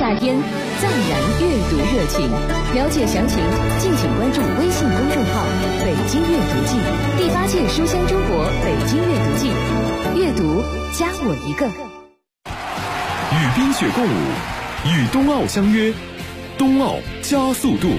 夏天暂然阅读热情。了解详情，敬请关注微信公众号“北京阅读季”第8届书香中国北京阅读季，阅读加我一个。 与冰雪共舞，与冬奥相约，冬奥加速度。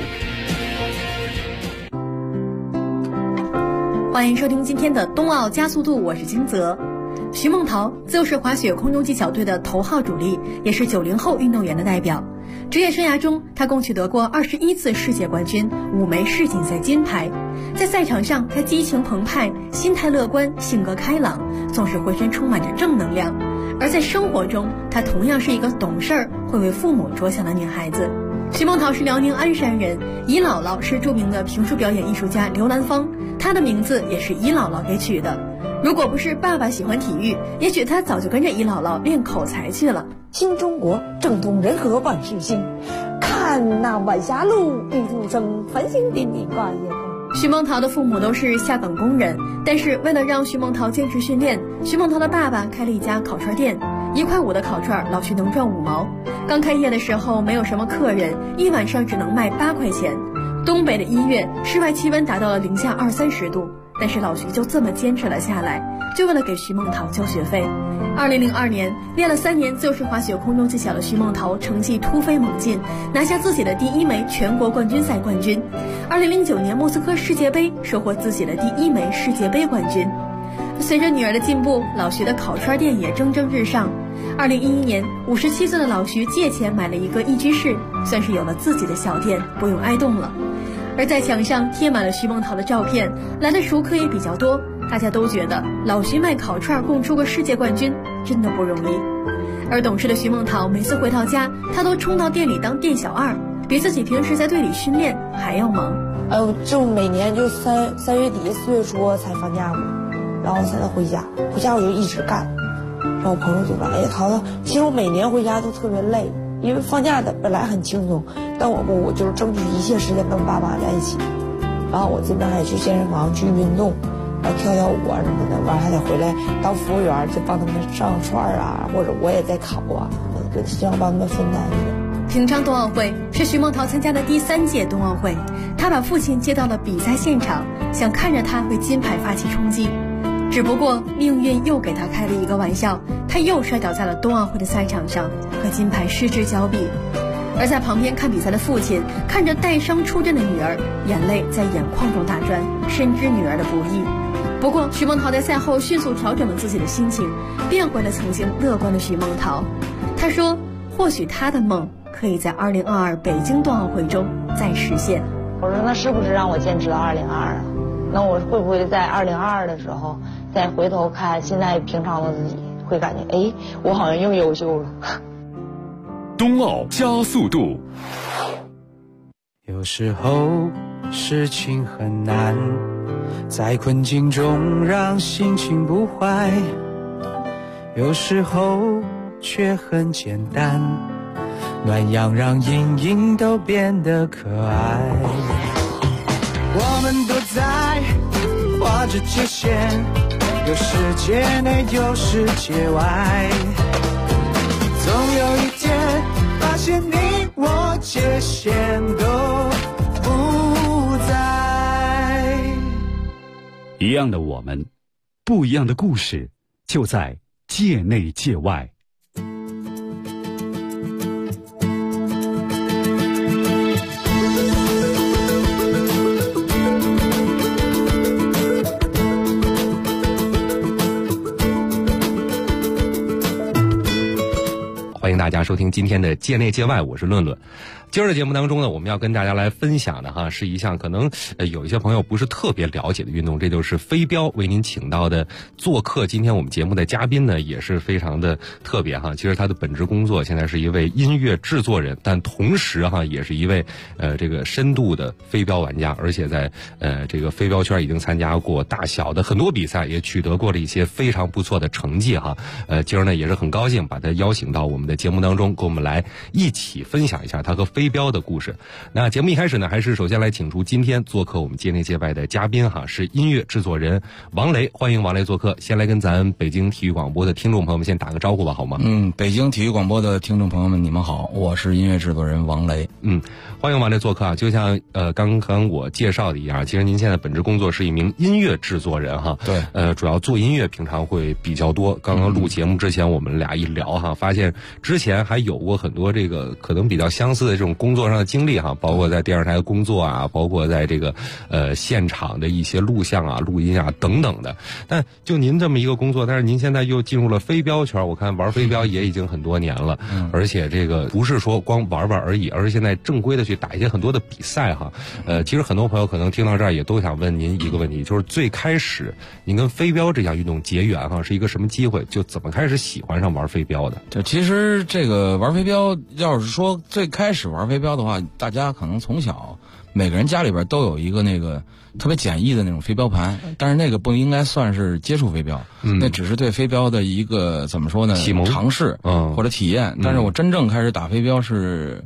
欢迎收听今天的冬奥加速度，我是金泽。徐梦桃自由式滑雪空中技巧队的头号主力，也是90后运动员的代表。职业生涯中，他共取得过21次世界冠军，5枚世锦赛金牌。在赛场上，他激情澎湃，心态乐观，性格开朗，总是浑身充满着正能量。而在生活中，她同样是一个懂事儿、会为父母着想的女孩子。徐梦桃是辽宁鞍山人，姨姥姥是著名的评书表演艺术家刘兰芳，她的名字也是姨姥姥给取的。如果不是爸爸喜欢体育，也许她早就跟着姨姥姥练口才去了。 新中国正统人和万事兴，看那晚霞路，玉兔生，繁星点点挂夜空。 徐梦桃的父母都是下岗工人，但是为了让徐梦桃坚持训练，徐梦桃的爸爸开了一家烤串店，1块5的烤串，老徐能赚5毛。刚开业的时候没有什么客人，一晚上只能卖8块钱。东北的1月，室外气温达到了零下20-30度，但是老徐就这么坚持了下来，就为了给徐梦桃交学费。2002年，练了3年自由式滑雪空中技巧的徐梦桃成绩突飞猛进，拿下自己的第1枚全国冠军赛冠军。2009年莫斯科世界杯，收获自己的第1枚世界杯冠军。随着女儿的进步，老徐的烤串店也蒸蒸日上。2011年，57岁的老徐借钱买了一个1居室，算是有了自己的小店，不用挨冻了。而在墙上贴满了徐梦桃的照片，来的熟客也比较多，大家都觉得老徐卖烤串供出个世界冠军真的不容易。而懂事的徐梦桃每次回到家，她都冲到店里当店小二，比自己平时在队里训练还要忙。 就每年就3月底4月初才放假嘛，然后才能回家，回家我就一直干。然后我朋友就说：“哎呀，桃子，其实我每年回家都特别累，因为放假的本来很轻松，但我就是争取一切时间跟爸妈在一起。然后我这边还去健身房去运动，然后跳舞啊什么的，完还得回来当服务员，就帮他们上串啊，或者我也在烤啊，就希望帮他们分担一点。” 平昌冬奥会是徐梦桃参加的第3届冬奥会，她把父亲接到了比赛现场，想看着他为金牌发起冲击。只不过命运又给他开了一个玩笑，他又摔倒在了冬奥会的赛场上，和金牌失之交臂。而在旁边看比赛的父亲看着带伤出阵的女儿，眼泪在眼眶中打转，深知女儿的不易。不过徐梦桃在赛后迅速调整了自己的心情，变回了曾经乐观的徐梦桃。她说或许她的梦可以在2022北京冬奥会中再实现。 我说那是不是让我坚持到2022啊？那我会不会在2022的时候再回头看现在平常的自己，会感觉哎，我好像又优秀了。 冬奥加速度。 有时候事情很难，在困境中让心情不坏，有时候却很简单，暖阳让阴影都变得可爱。我们都在画着界限，有世界内有世界外，总有一天发现你我界限都不在。 一样的我们，不一样的故事，就在界内界外。 欢迎大家收听今天的界内界外，我是论论。今儿的节目当中呢，我们要跟大家来分享的是一项可能有一些朋友不是特别了解的运动，这就是飞镖。为您请到的做客今天我们节目的嘉宾呢，也是非常的特别其实他的本职工作现在是一位音乐制作人，但同时也是一位这个深度的飞镖玩家，而且在这个飞镖圈已经参加过大小的很多比赛，也取得过了一些非常不错的成绩今儿呢也是很高兴把他邀请到我们的节目目当中，跟我们来一起分享一下他和飞镖的故事。那节目一开始呢，还是首先来请出今天做客我们界内界外的嘉宾哈，是音乐制作人王雷，欢迎王雷做客。先来跟咱北京体育广播的听众朋友们先打个招呼吧，好吗？ 北京体育广播的听众朋友们，你们好，我是音乐制作人王雷。 欢迎王雷做客啊！就像刚刚我介绍的一样，其实您现在本职工作是一名音乐制作人哈。 对。 主要做音乐，平常会比较多。刚刚录节目之前，我们俩一聊哈，发现之前还有过很多这个可能比较相似的这种工作上的经历哈，包括在电视台工作啊，包括在这个现场的一些录像啊、录音啊等等的。但就您这么一个工作，但是您现在又进入了飞镖圈，我看玩飞镖也已经很多年了，而且这个不是说光玩玩而已，而是现在正规的去打一些很多的比赛哈。其实很多朋友可能听到这儿也都想问您一个问题，就是最开始您跟飞镖这项运动结缘哈，是一个什么机会？就怎么开始喜欢上玩飞镖的？ 就其实这个玩飞镖，要是说最开始玩飞镖的话，大家可能从小每个人家里边都有一个那个特别简易的那种飞镖盘，但是那个不应该算是接触飞镖，那只是对飞镖的一个怎么说呢？ 启蒙尝试或者体验。但是我真正开始打飞镖是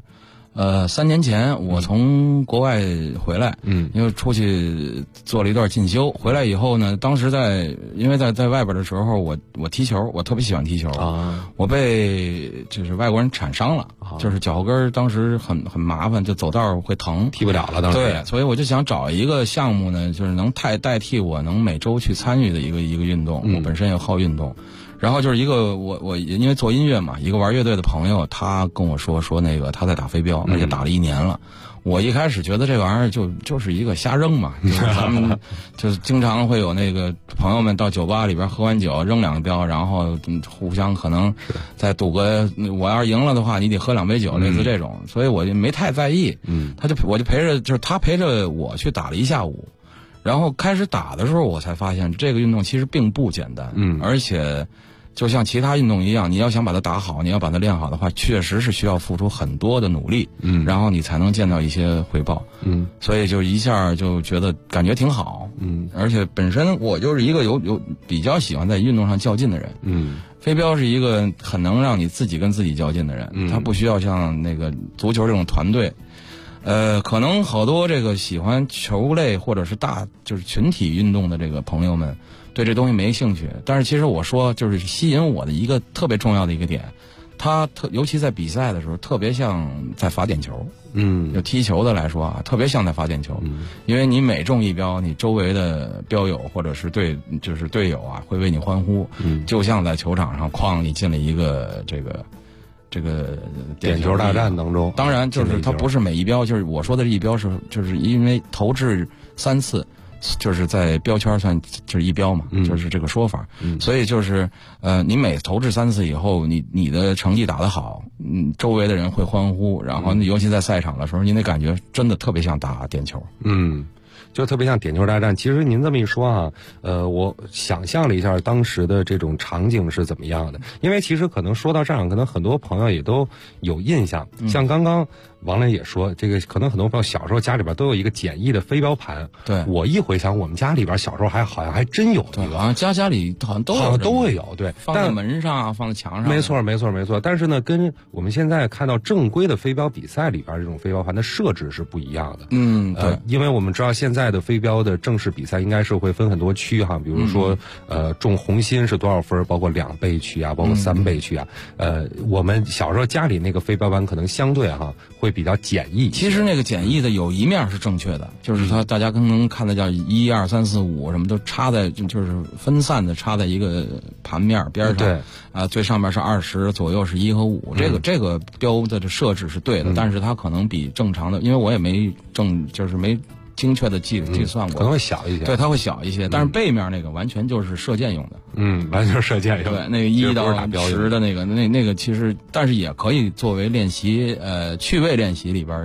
3年前，我从国外回来，因为出去做了一段进修，回来以后呢，当时因为在外边的时候，我踢球，我特别喜欢踢球啊，我被就是外国人铲伤了，就是脚后跟当时很麻烦，就走道会疼， 踢不了了当时。 对，所以我就想找一个项目呢，就是能代替我能每周去参与的一个运动，我本身也好运动。然后就是一个我因为做音乐嘛，一个玩乐队的朋友，他跟我说那个他在打飞镖，而且打了1年了。我一开始觉得这玩意儿就是一个瞎扔嘛，就是咱们就是经常会有那个朋友们到酒吧里边喝完酒扔2个镖，然后互相可能再赌个，我要是赢了的话，你得喝2杯酒，类似这种，所以我就没太在意。我就他陪着我去打了1下午，然后开始打的时候，我才发现这个运动其实并不简单，而且。就像其他运动一样，你要想把它打好，你要把它练好的话，确实是需要付出很多的努力，然后你才能见到一些回报，所以就一下就觉得感觉挺好，而且本身我就是一个有比较喜欢在运动上较劲的人，飞镖是一个很能让你自己跟自己较劲的人，他不需要像那个足球这种团队，可能好多这个喜欢球类或者是就是群体运动的这个朋友们。对这东西没兴趣，但是其实我说就是吸引我的一个特别重要的一个点，它尤其在比赛的时候特别像在罚点球，就踢球的来说啊，特别像在罚点球，因为你每中1镖，你周围的镖友或者是队友啊会为你欢呼，就像在球场上哐你进了一个这个点球大战当中。 当然就是它不是每一镖，就是我说的这1镖就是因为投掷3次。就是在标圈算就是1镖嘛，就是这个说法。所以就是你每投掷3次以后，你的成绩打得好，周围的人会欢呼，然后尤其在赛场的时候，你得感觉真的特别像打点球。 就特别像点球大战。其实您这么一说啊，我想象了一下当时的这种场景是怎么样的。因为其实可能说到这儿，可能很多朋友也都有印象。像刚刚王雷也说，这个可能很多朋友小时候家里边都有一个简易的飞镖盘。 对，我一回想，我们家里边小时候好像还真有一个， 好像家里好像都会有，对， 放在门上啊，放在墙上。 没错。但是呢，跟我们现在看到正规的飞镖比赛里边这种飞镖盘的设置是不一样的。 对， 因为我们知道现在的飞镖的正式比赛应该是会分很多区哈，比如说中红心是多少分，包括2倍区啊，包括3倍区啊。我们小时候家里那个飞镖盘可能相对会比较简易。 其实那个简易的有一面是正确的，就是它大家可能看的叫1、2、3、4、5什么都插在就是分散的插在一个盘面边上。 对最上面是20，左右是1和5。这个标的设置是对的，但是它可能比正常的，因为我也没精确的计算过， 可能会小一些。 对，它会小一些，但是背面那个完全就是射箭用的。 完全是射箭用的。对，那个1到10的那个其实，但是也可以作为练习，趣味练习里边用。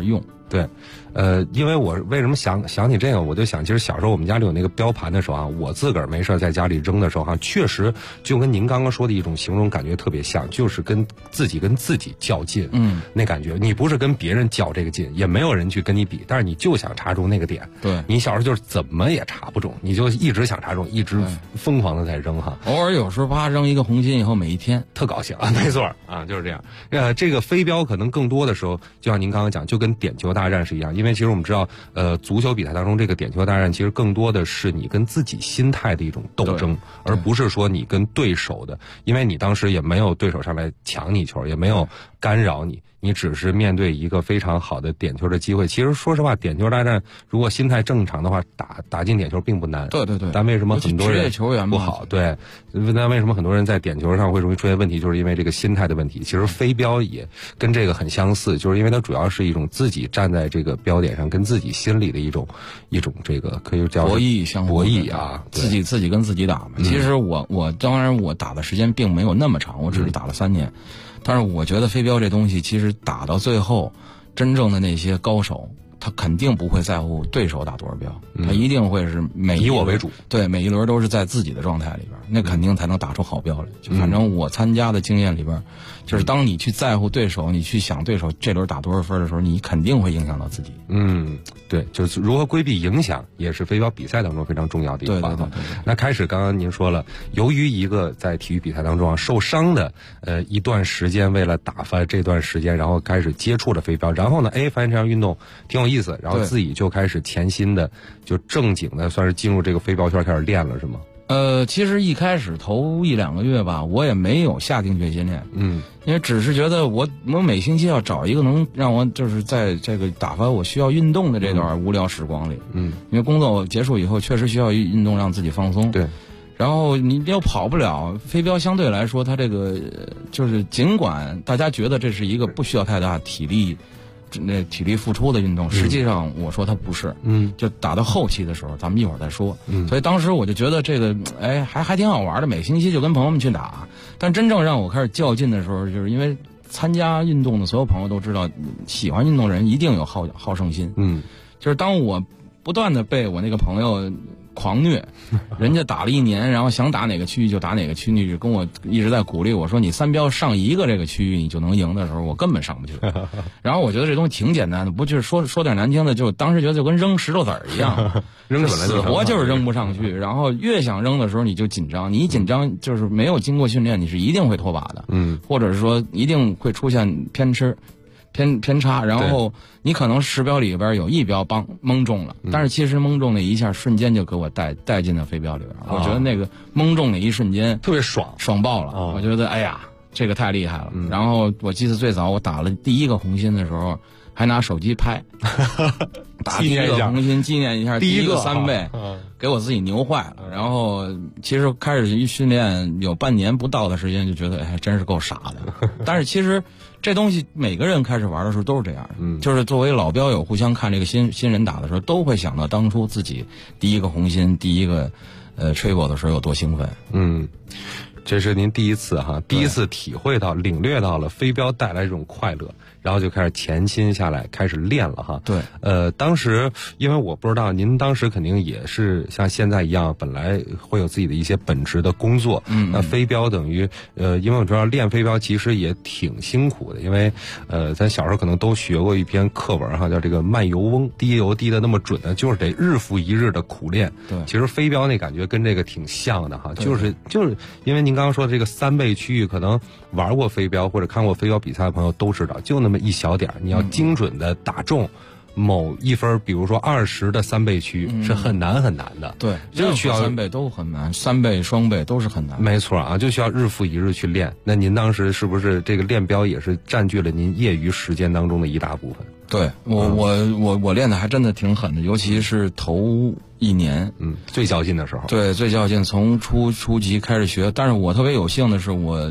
对，因为我为什么想起这个，我就想，其实小时候我们家里有那个标盘的时候啊，我自个儿没事在家里扔的时候哈，确实就跟您刚刚说的一种形容感觉特别像，就是跟自己较劲，那感觉，你不是跟别人较这个劲，也没有人去跟你比，但是你就想插中那个点， 对， 你小时候就是怎么也插不中，你就一直想插中，一直疯狂的在扔哈， 偶尔有时候啪扔一个红心以后，每一天特高兴啊，没错啊，就是这样。这个飞镖可能更多的时候，就像您刚刚讲，就跟点球大战是一样，因为其实我们知道，足球比赛当中这个点球大战其实更多的是你跟自己心态的一种斗争，而不是说你跟对手的，因为你当时也没有对手上来抢你球，也没有干扰你。你只是面对一个非常好的点球的机会。其实说实话，点球大战如果心态正常的话，打进点球并不难。 对对对。 但为什么很多人球员不好？对，那为什么很多人在点球上会容易出现问题？就是因为这个心态的问题。其实飞镖也跟这个很相似，就是因为它主要是一种自己站在这个标点上，跟自己心里的一种这个可以叫博弈相互博弈啊， 自己跟自己打嘛。其实我当然我打的时间并没有那么长，我只是打了3年。但是我觉得飞镖这东西，其实打到最后，真正的那些高手，他肯定不会在乎对手打多少镖，他一定会是以我为主， 对，每一轮都是在自己的状态里边，那肯定才能打出好镖来。就反正我参加的经验里边，就是当你去在乎对手，你去想对手这轮打多少分的时候，你肯定会影响到自己。 对，就是如何规避影响，也是飞镖比赛当中非常重要的一环。 对。 那开始刚刚您说了，由于一个在体育比赛当中受伤的一段时间，为了打发这段时间，然后开始接触了飞镖，然后呢，发现这项运动挺有意思，然后自己就开始潜心的就正经的算是进入这个飞镖圈开始练了，是吗？ 其实一开始头1-2个月吧，我也没有下定决心练，因为只是觉得我每星期要找一个能让我就是在这个打发我需要运动的这段无聊时光里，因为工作结束以后确实需要运动让自己放松， 对， 然后你又跑不了，飞镖相对来说它这个就是尽管大家觉得这是一个不需要太大体力付出的运动，实际上我说它不是，就打到后期的时候，咱们一会儿再说。所以当时我就觉得这个，还挺好玩的，每星期就跟朋友们去打。但真正让我开始较劲的时候，就是因为参加运动的所有朋友都知道，喜欢运动人一定有好胜心。就是当我不断的被我那个朋友狂虐，人家打了1年，然后想打哪个区域就打哪个区域，就跟我一直在鼓励我说你3镖上一个这个区域你就能赢的时候，我根本上不去。然后我觉得这东西挺简单的，不就是说点难听的，就当时觉得就跟扔石头子儿一样， 扔死活就是扔不上去。然后越想扔的时候你就紧张，你一紧张就是没有经过训练，你是一定会脱靶的，或者是说一定会出现偏差，然后你可能10镖里边有1镖蒙中了，但是其实蒙中那一下瞬间就给我带进了飞镖里边，我觉得那个蒙中那一瞬间特别爽爆了，我觉得哎呀这个太厉害了。然后我记得最早我打了第1个红心的时候，还拿手机拍，打第1个红心纪念一下第1个3倍，给我自己牛坏了。然后其实开始一训练有半年不到的时间，就觉得真是够傻的。但是其实这东西每个人开始玩的时候都是这样的，就是作为老镖友互相看这个新人打的时候，都会想到当初自己第1个红心第1个吹过的时候有多兴奋。 这是您第一次体会到领略到了飞镖带来这种快乐，然后就开始潜心下来开始练了哈。 对， 当时因为我不知道您当时肯定也是像现在一样，本来会有自己的一些本职的工作，那飞镖等于因为我知道练飞镖其实也挺辛苦的，因为咱小时候可能都学过一篇课文哈，叫这个慢油翁，滴油滴的那么准的，就是得日复一日的苦练。 对， 其实飞镖那感觉跟这个挺像的哈，就是因为您刚刚说的这个3倍区域，可能玩过飞镖或者看过飞镖比赛的朋友都知道，就那么一小点，你要精准的打中某一分，比如说20的3倍区是很难的。 对， 就需要 3倍都很难，3倍双倍都是很难。 没错啊，就需要日复一日去练。那您当时是不是这个练镖也是占据了您业余时间当中的一大部分？ 对，我练的还真的挺狠的，尤其是头1年， 最较劲的时候。 对，最较劲，从初级开始学。但是我特别有幸的是，我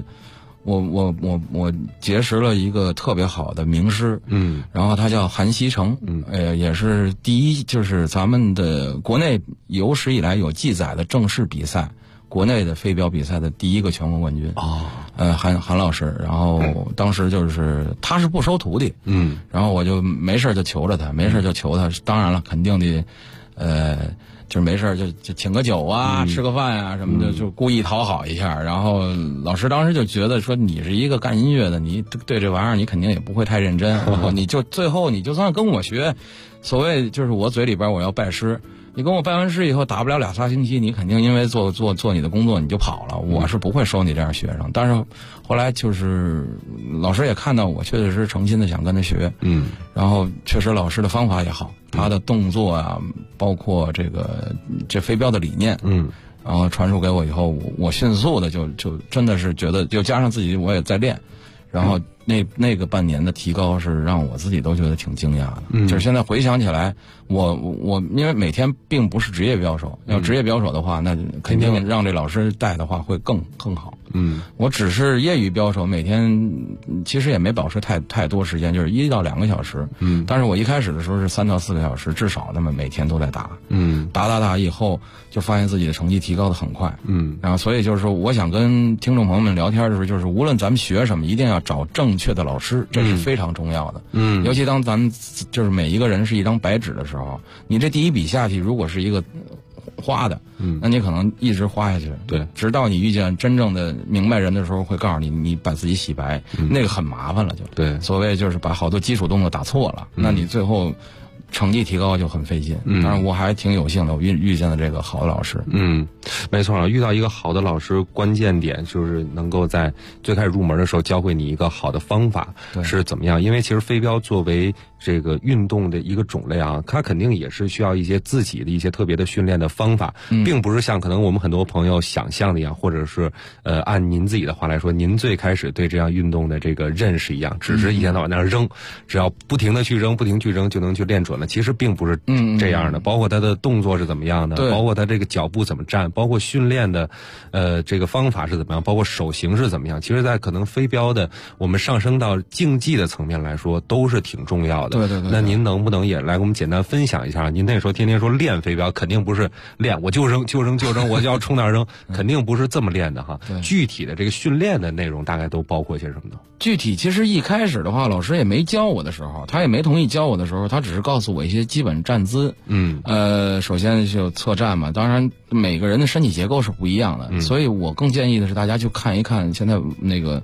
结识了一个特别好的名师，然后他叫韩锡成，也是第一，就是咱们的国内有史以来有记载的正式比赛， 国内的飞镖比赛的第一个全国冠军。韩老师，然后当时就是他是不收徒弟，然后我就没事就求着他，当然了，肯定的，就是没事就请个酒啊，吃个饭啊什么的，就故意讨好一下。然后老师当时就觉得说，你是一个干音乐的，你对这玩意儿你肯定也不会太认真，然后你就最后你就算跟我学，所谓就是我嘴里边我要拜师。你跟我拜完师以后打不了2-3星期，你肯定因为做你的工作你就跑了，我是不会收你这样学生。但是后来就是老师也看到我确实诚心的想跟他学，然后确实老师的方法也好，他的动作啊，包括这飞镖的理念，然后传授给我以后，我迅速的就真的是觉得，就加上自己我也在练，然后那个半年的提高是让我自己都觉得挺惊讶的。就是现在回想起来，我因为每天并不是职业镖手，要职业镖手的话，那肯定让这老师带的话会更好。我只是业余镖手，每天其实也没保持太多时间，就是1到2个小时。但是我一开始的时候是3到4个小时，至少那么每天都在打。打以后就发现自己的成绩提高的很快。然后所以就是说，我想跟听众朋友们聊天的时候，就是无论咱们学什么，一定要找正确的老师，这是非常重要的。尤其当咱们就是每一个人是一张白纸的时候，你这第一笔下去如果是一个花的，那你可能一直花下去，对，直到你遇见真正的明白人的时候，会告诉你，你把自己洗白，那个很麻烦了，就对。所谓就是把好多基础动作打错了，那你最后成绩提高就很费劲。当然我还挺有幸的，我遇见了这个好的老师。 没错，遇到一个好的老师，关键点就是能够在最开始入门的时候教会你一个好的方法是怎么样。因为其实飞镖作为这个运动的一个种类啊，它肯定也是需要一些自己的一些特别的训练的方法，并不是像可能我们很多朋友想象的一样，或者是按您自己的话来说，您最开始对这样运动的这个认识一样，只是一天到晚在那扔，只要不停的去扔就能去练准了。其实并不是这样的，包括他的动作是怎么样的，包括他这个脚步怎么站，包括训练的这个方法是怎么样，包括手型是怎么样。其实在可能飞镖的我们上升到竞技的层面来说，都是挺重要的。对。那您能不能也来给我们简单分享一下？您那时候天天说练飞镖，肯定不是练我就扔，我就要冲那扔，肯定不是这么练的哈。具体的这个训练的内容大概都包括些什么呢？ 具体其实一开始的话，老师也没教我的时候，他也没同意教我的时候，他只是告诉我一些基本站姿。首先就侧站嘛，当然每个人的身体结构是不一样的，所以我更建议的是大家去看一看现在那个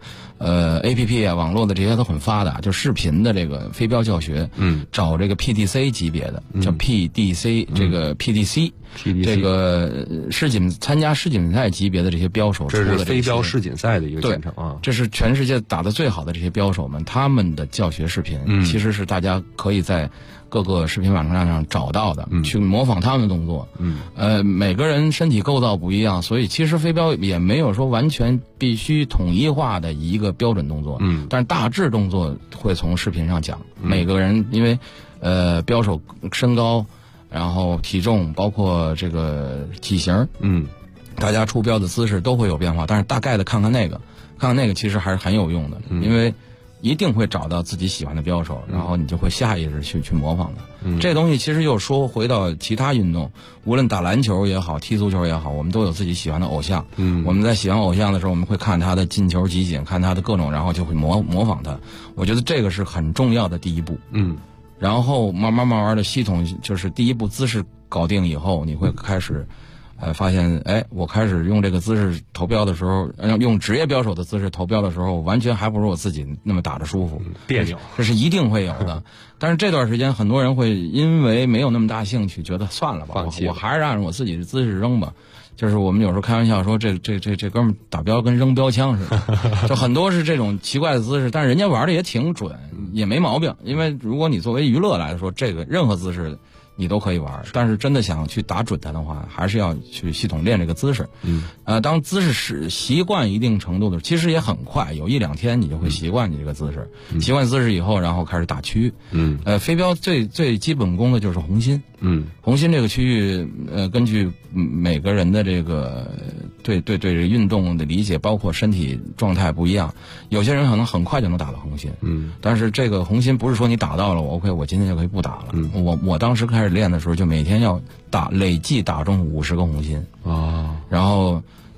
APP 啊，网络的这些都很发达，就视频的这个飞镖教学，找这个 PDC 级别的，叫 PDC 这个 PDC。这个参加世锦赛级别的这些镖手出的， 这是飞镖世锦赛的一个简称啊。 这是全世界打得最好的这些镖手们，他们的教学视频，其实是大家可以在各个视频网站上找到的，去模仿他们的动作。每个人身体构造不一样，所以其实飞镖也没有说完全必须统一化的一个标准动作。但是大致动作会从视频上讲。每个人因为镖手身高，然后体重，包括这个体型，大家出镖的姿势都会有变化，但是大概的看看那个其实还是很有用的，因为一定会找到自己喜欢的镖手，然后你就会下意识去模仿他。这东西其实又说回到其他运动，无论打篮球也好，踢足球也好，我们都有自己喜欢的偶像。我们在喜欢偶像的时候，我们会看他的进球集锦，看他的各种，然后就会模仿他。我觉得这个是很重要的第一步。然后慢慢的系统，就是第一步姿势搞定以后，你会开始发现，我开始用这个姿势投镖的时候，用职业镖手的姿势投镖的时候，完全还不如我自己那么打着舒服， 别扭， 这是一定会有的。但是这段时间很多人会因为没有那么大兴趣，觉得算了吧，我还是按照我自己的姿势扔吧。就是我们有时候开玩笑说，这哥们打镖跟扔标枪似的，就很多是这种奇怪的姿势，但是人家玩的也挺准，也没毛病。因为如果你作为娱乐来说，这个任何姿势你都可以玩，但是真的想去打准它的话，还是要去系统练这个姿势。当姿势是习惯一定程度的，其实也很快，有1-2天你就会习惯你这个姿势。习惯姿势以后，然后开始打区。飞镖最基本功的就是红心。红心这个区域，根据每个人的这个对这个运动的理解，包括身体状态不一样，有些人可能很快就能打到红心。但是这个红心不是说你打到了我 OK， 我今天就可以不打了。我当时开始练的时候，就每天要累计打中50个红心。然后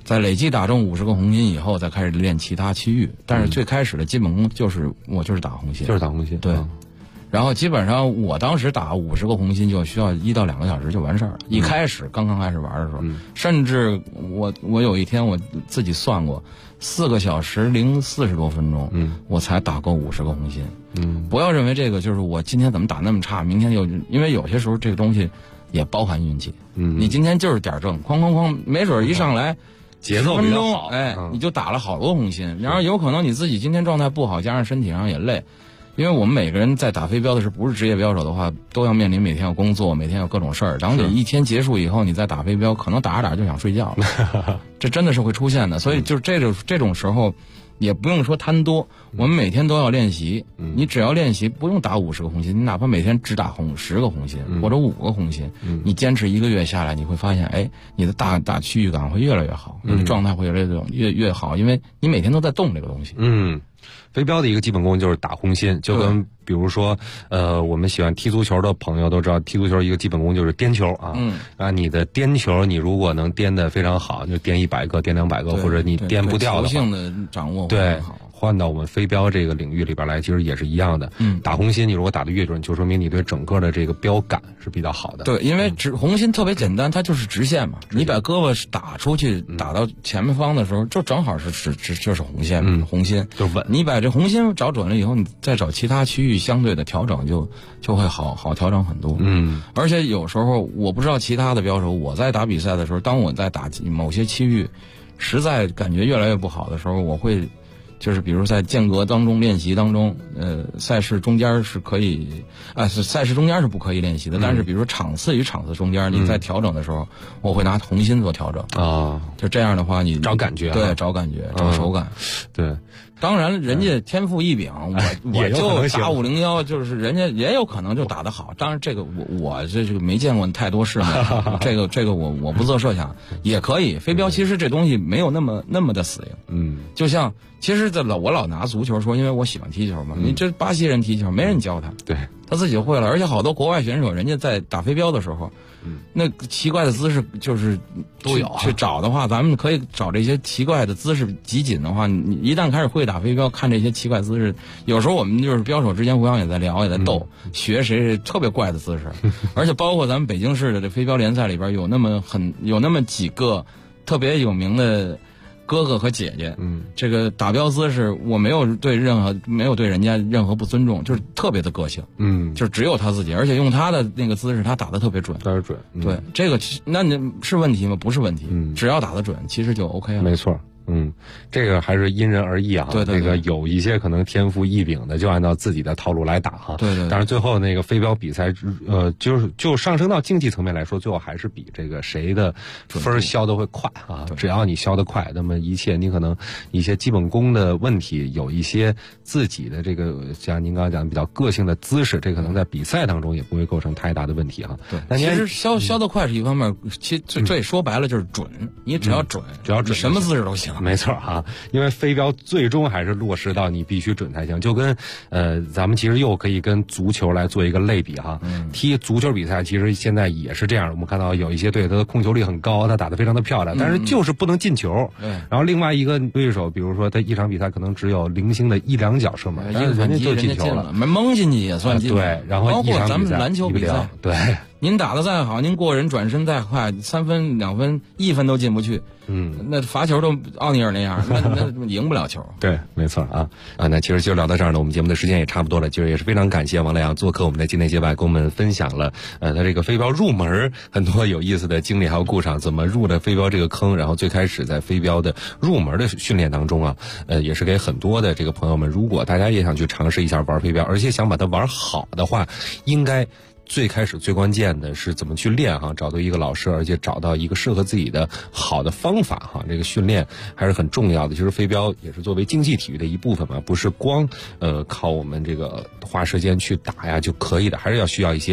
在累计打中50个红心以后，再开始练其他区域。但是最开始的基本功我就是打红心， 就是打红心， 对。然后基本上我当时打50个红心就需要1到2个小时就完事儿了。一开始刚开始玩的时候，甚至我有一天我自己算过，4个小时零40多分钟，我才打够50个红心。不要认为这个就是我今天怎么打那么差，明天因为有些时候这个东西也包含运气。你今天就是点正，哐哐哐，没准一上来节奏比较好， 你就打了好多红心，然后有可能你自己今天状态不好，加上身体上也累。因为我们每个人在打飞镖的时候，不是职业标手的话，都要面临每天要工作，每天有各种事儿。然后你一天结束以后，你再打飞镖，可能打着打着就想睡觉了，这真的是会出现的。所以就是这种时候，也不用说贪多，我们每天都要练习。你只要练习，不用打50个红心，你哪怕每天只打10个红心或者5个红心，你坚持1个月下来，你会发现，哎，你的打区域感会越来越好，你的状态会越好，因为你每天都在动这个东西。 飞镖的一个基本功就是打红心，就跟比如说我们喜欢踢足球的朋友都知道，踢足球一个基本功就是颠球啊。你的颠球你如果能颠得非常好，就颠100个、颠200个，或者你颠不掉的话， 球性的掌握会很好。 换到我们飞镖这个领域里边来，其实也是一样的。打红心，你如果打得越准，就说明你对整个的这个标感是比较好的。 对，因为红心特别简单，它就是直线嘛。你把胳膊打出去，打到前面方的时候，就正好就是红线，红心就稳。 你把这红心找准了以后，你再找其他区域相对的调整，就会好调整很多。而且有时候我不知道其他的标手，我在打比赛的时候，当我在打某些区域，实在感觉越来越不好的时候，我会。就是比如在间隔当中练习当中，赛事中间是可以，赛事中间是不可以练习的。但是比如说场次与场次中间，你在调整的时候，我会拿红心做调整啊。就这样的话，你找感觉， 对，找感觉，找手感， 对。 当然，人家天赋异禀，我就打501，就是人家也有可能就打得好。当然，这个我这个没见过太多世面，这个我不做设想，也可以。飞镖其实这东西没有那么的死硬，就像其实我老拿足球说，因为我喜欢踢球嘛。你这巴西人踢球，没人教他， 对他自己会了。而且好多国外选手，人家在打飞镖的时候，那奇怪的姿势就是都有去找的话，咱们可以找这些奇怪的姿势集锦的话，你一旦开始会打飞镖，看这些奇怪姿势，有时候我们就是标手之间互相也在聊，也在斗，学谁特别怪的姿势。而且包括咱们北京市的这飞镖联赛里边有那么几个特别有名的哥哥和姐姐，这个打镖姿势我没有对人家任何不尊重，就是特别的个性，就是只有他自己，而且用他的那个姿势，他打得特别准，对，这个那你是问题吗？不是问题，只要打得准，其实就 OK 了， 没错。这个还是因人而异啊。 对， 这个有一些可能天赋异禀的，就按照自己的套路来打哈。 对。 但是最后那个飞镖比赛，就上升到竞技层面来说，最后还是比这个谁的分消得会快啊。只要你消得快，那么一切你可能一些基本功的问题，有一些自己的这个像您刚刚讲比较个性的姿势，这可能在比赛当中也不会构成太大的问题哈。 对，那其实消得快是一方面，其实这说白了就是准，你只要准，什么姿势都行。 没错啊，因为飞镖最终还是落实到你必须准才行，就跟咱们其实又可以跟足球来做一个类比哈。踢足球比赛其实现在也是这样，我们看到有一些队他的控球率很高，他打得非常的漂亮，但是就是不能进球。然后另外一个对手，比如说他一场比赛可能只有零星的1-2脚射门，但是人家就进球了， 蒙进去也算进。 对，然后一场比赛，包括咱们篮球比赛， 对。 您打得再好，您过人转身再快，3分、2分、1分都进不去，那罚球都奥尼尔那样，那赢不了球。 对，没错啊。那其实就聊到这儿呢，我们节目的时间也差不多了。今儿也是非常感谢王莱阳做客我们的境内街外，跟我们分享了他这个飞镖入门很多有意思的经历还有故事，怎么入的飞镖这个坑，然后最开始在飞镖的入门的训练当中也是给很多的这个朋友们，如果大家也想去尝试一下玩飞镖，而且想把它玩好的话，应该最开始最关键的是怎么去练哈，找到一个老师，而且找到一个适合自己的好的方法哈。这个训练还是很重要的。其实飞镖也是作为竞技体育的一部分嘛，不是光靠我们这个花时间去打呀就可以的，还是要需要一些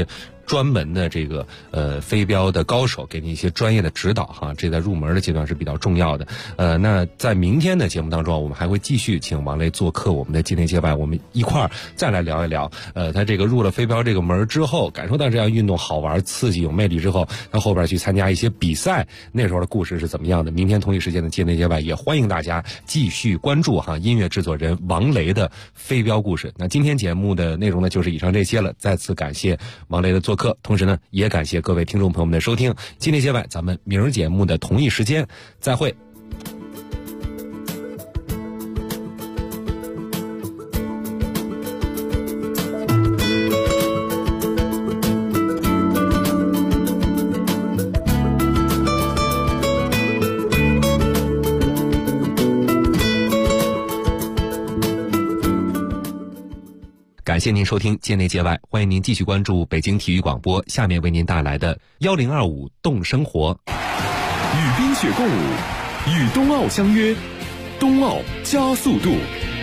专门的这个飞镖的高手给你一些专业的指导哈，这在入门的阶段是比较重要的。那在明天的节目当中，我们还会继续请王雷做客我们的今天街外，我们一块儿再来聊一聊他这个入了飞镖这个门之后，感受到这样运动好玩刺激有魅力之后，他后边去参加一些比赛，那时候的故事是怎么样的。明天同一时间的街内街外也欢迎大家继续关注哈音乐制作人王雷的飞镖故事。那今天节目的内容呢就是以上这些了，再次感谢王雷的做客，同时呢也感谢各位听众朋友们的收听。街内街外咱们明儿节目的同一时间再会。感谢您收听街内街外，欢迎您继续关注北京体育广播，下面为您带来的1025动生活。 与冰雪共舞，与冬奥相约，冬奥加速度。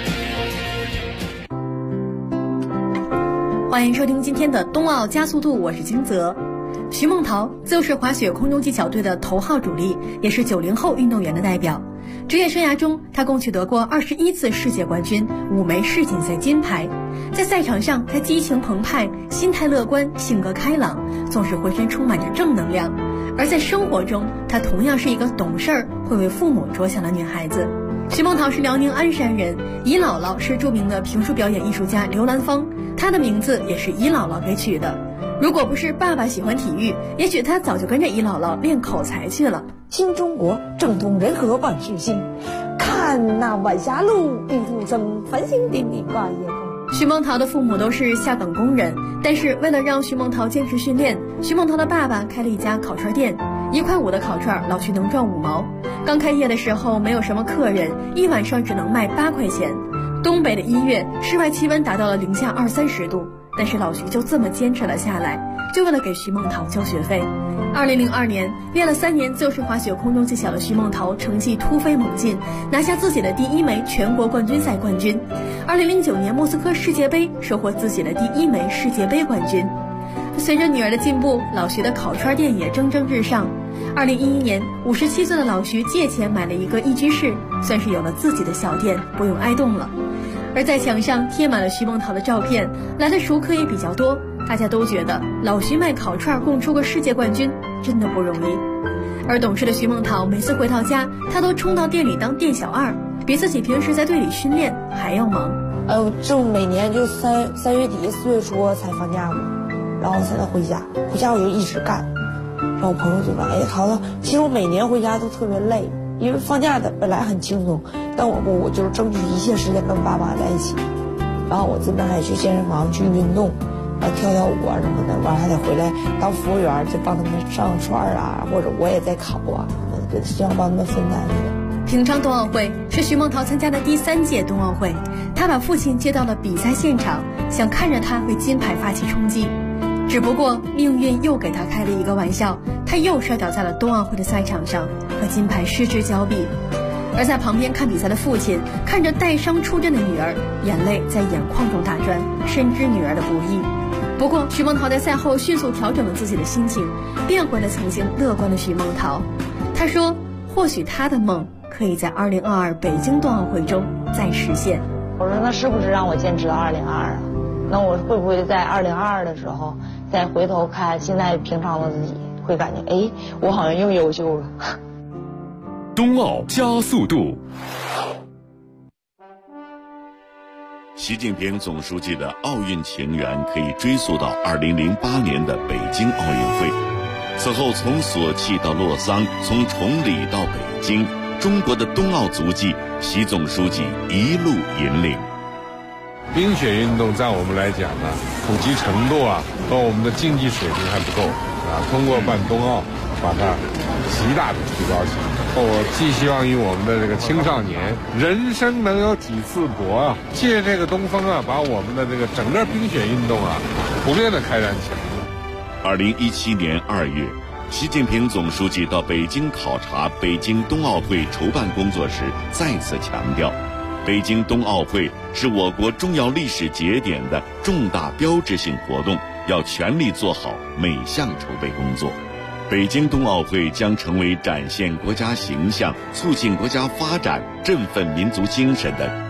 欢迎收听今天的冬奥加速度，我是金泽。徐梦桃自幼是滑雪空中技巧队的头号主力，也是90后运动员的代表。职业生涯中，他共取得过21次世界冠军，5枚世锦赛金牌。在赛场上，他激情澎湃，心态乐观，性格开朗，总是浑身充满着正能量。而在生活中，她同样是一个懂事儿、会为父母着想的女孩子。徐梦桃是辽宁鞍山人，姨姥姥是著名的评书表演艺术家刘兰芳，她的名字也是姨姥姥给取的。如果不是爸爸喜欢体育，也许他早就跟着姨姥姥练口才去了。 新中国政通人和万事兴，看那晚霞路，玉兔生，繁星点点挂夜空。 徐梦桃的父母都是下岗工人，但是为了让徐梦桃坚持训练，徐梦桃的爸爸开了一家烤串店，1块5的烤串老徐能赚5毛。刚开业的时候没有什么客人，一晚上只能卖8块钱。东北的1月，室外气温达到了零下20-30度，但是老徐就这么坚持了下来，就为了给徐梦桃交学费。2002年，练了3年自由式滑雪空中技巧的徐梦桃成绩突飞猛进，拿下自己的第1枚全国冠军赛冠军。2009年莫斯科世界杯收获自己的第1枚世界杯冠军。随着女儿的进步，老徐的烤串店也蒸蒸日上。2011年，57岁的老徐借钱买了一个1居室，算是有了自己的小店，不用挨冻了。而在墙上贴满了徐梦桃的照片，来的熟客也比较多，大家都觉得老徐卖烤串供出个世界冠军真的不容易。而懂事的徐梦桃每次回到家，她都冲到店里当店小二，比自己平时在队里训练还要忙。 就每年就3月底4月初才放假嘛，然后才能回家，回家我就一直干。然后我朋友就说：“哎，桃子，其实我每年回家都特别累，因为放假的本来很轻松，但我就是争取一切时间跟爸妈在一起。然后我这边还去健身房去运动，跳跳舞啊什么的，完了还得回来当服务员，就帮他们上串啊，或者我也在烤啊，希望帮他们分担一点。” 平昌冬奥会是徐梦桃参加的第3届冬奥会，她把父亲接到了比赛现场，想看着他为金牌发起冲击。只不过命运又给他开了一个玩笑，他又摔倒在了冬奥会的赛场上，和金牌失之交臂。而在旁边看比赛的父亲看着带伤出阵的女儿，眼泪在眼眶中打转，深知女儿的不易。不过徐梦桃在赛后迅速调整了自己的心情，变回了曾经乐观的徐梦桃。她说或许她的梦可以在2022北京冬奥会中再实现。 我说那是不是让我坚持到2022啊？那我会不会在2022的时候再回头看现在平常的自己，会感觉哎，我好像又优秀了。 冬奥加速度。 习近平总书记的奥运情缘可以追溯到2008年的北京奥运会。此后从索契到洛桑，从崇礼到北京，中国的冬奥足迹，习总书记一路引领。 冰雪运动在我们来讲呢，普及程度和我们的竞技水平还不够通过办冬奥，把它极大的提高起来。我寄希望于我们的这个青少年，人生能有几次搏借这个东风把我们的这个整个冰雪运动普遍的开展起来。 2017年2月，习近平总书记到北京考察北京冬奥会筹办工作时，再次强调，北京冬奥会是我国重要历史节点的重大标志性活动， 要全力做好每项筹备工作。北京冬奥会将成为展现国家形象、促进国家发展、振奋民族精神的